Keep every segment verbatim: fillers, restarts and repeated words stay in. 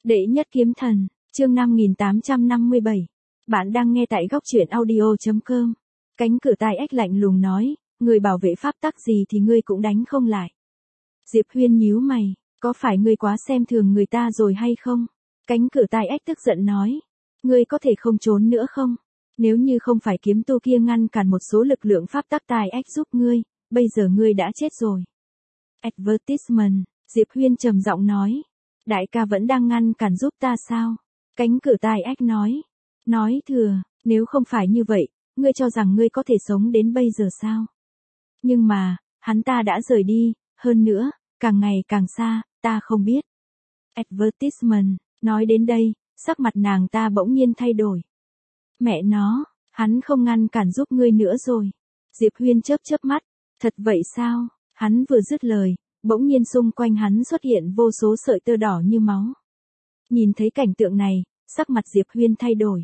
Đệ nhất kiếm thần, chương năm nghìn tám trăm năm mươi bảy. Bạn đang nghe tại góc truyện audio chấm com. Cánh cửa tai ách lạnh lùng nói, người bảo vệ pháp tắc gì thì ngươi cũng đánh không lại. Diệp Huyên nhíu mày, có phải ngươi quá xem thường người ta rồi hay không? Cánh cửa tai ách tức giận nói, ngươi có thể không trốn nữa không? Nếu như không phải kiếm tu kia ngăn cản một số lực lượng pháp tắc tai ách giúp ngươi, bây giờ ngươi đã chết rồi. Advertisement, Diệp Huyên trầm giọng nói. Đại ca vẫn đang ngăn cản giúp ta sao? Cánh cửa tai ách nói. Nói thừa, nếu không phải như vậy, ngươi cho rằng ngươi có thể sống đến bây giờ sao? Nhưng mà, hắn ta đã rời đi, hơn nữa, càng ngày càng xa, ta không biết. Advertisement, nói đến đây, sắc mặt nàng ta bỗng nhiên thay đổi. Mẹ nó, hắn không ngăn cản giúp ngươi nữa rồi. Diệp Huyên chớp chớp mắt, thật vậy sao? Hắn vừa dứt lời, bỗng nhiên xung quanh hắn xuất hiện vô số sợi tơ đỏ như máu. Nhìn thấy cảnh tượng này, sắc mặt Diệp Huyên thay đổi.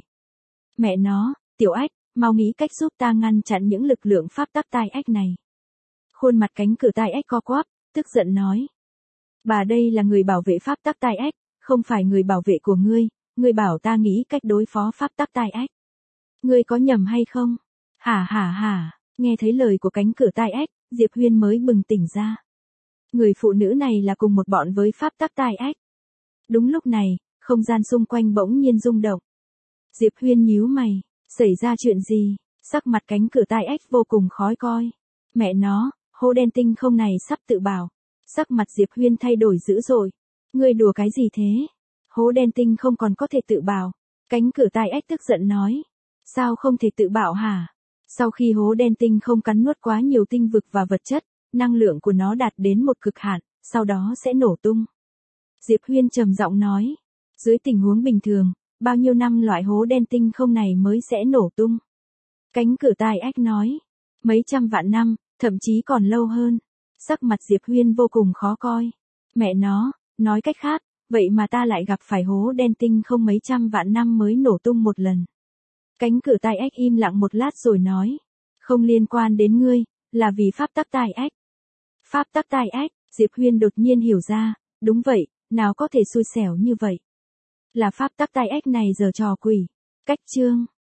Mẹ nó, Tiểu Ách, mau nghĩ cách giúp ta ngăn chặn những lực lượng pháp tắc tai ách này. Khuôn mặt cánh cửa tai ách co quắp, tức giận nói. Bà đây là người bảo vệ pháp tắc tai ách, không phải người bảo vệ của ngươi, ngươi bảo ta nghĩ cách đối phó pháp tắc tai ách. Ngươi có nhầm hay không? Hả hả hả, nghe thấy lời của cánh cửa tai ách, Diệp Huyên mới bừng tỉnh ra. Người phụ nữ này là cùng một bọn với pháp tắc tai ách. Đúng lúc này, không gian xung quanh bỗng nhiên rung động. Diệp Huyên nhíu mày, xảy ra chuyện gì? Sắc mặt cánh cửa tai ách vô cùng khó coi. Mẹ nó, hố đen tinh không này sắp tự bảo. Sắc mặt Diệp Huyên thay đổi dữ dội. Ngươi đùa cái gì thế? Hố đen tinh không còn có thể tự bảo. Cánh cửa tai ách tức giận nói. Sao không thể tự bảo hả? Sau khi hố đen tinh không cắn nuốt quá nhiều tinh vực và vật chất, năng lượng của nó đạt đến một cực hạn, sau đó sẽ nổ tung. Diệp Huyên trầm giọng nói, dưới tình huống bình thường, bao nhiêu năm loại hố đen tinh không này mới sẽ nổ tung? Cánh cửa tai ách nói, mấy trăm vạn năm, thậm chí còn lâu hơn. Sắc mặt Diệp Huyên vô cùng khó coi. Mẹ nó, nói cách khác, vậy mà ta lại gặp phải hố đen tinh không mấy trăm vạn năm mới nổ tung một lần. Cánh cửa tai ách im lặng một lát rồi nói, không liên quan đến ngươi, là vì pháp tắc tai ách. Pháp tắc tai ách, Diệp Huyên đột nhiên hiểu ra, đúng vậy, nào có thể xui xẻo như vậy. Là pháp tắc tai ách này giở trò quỷ. Cách chương.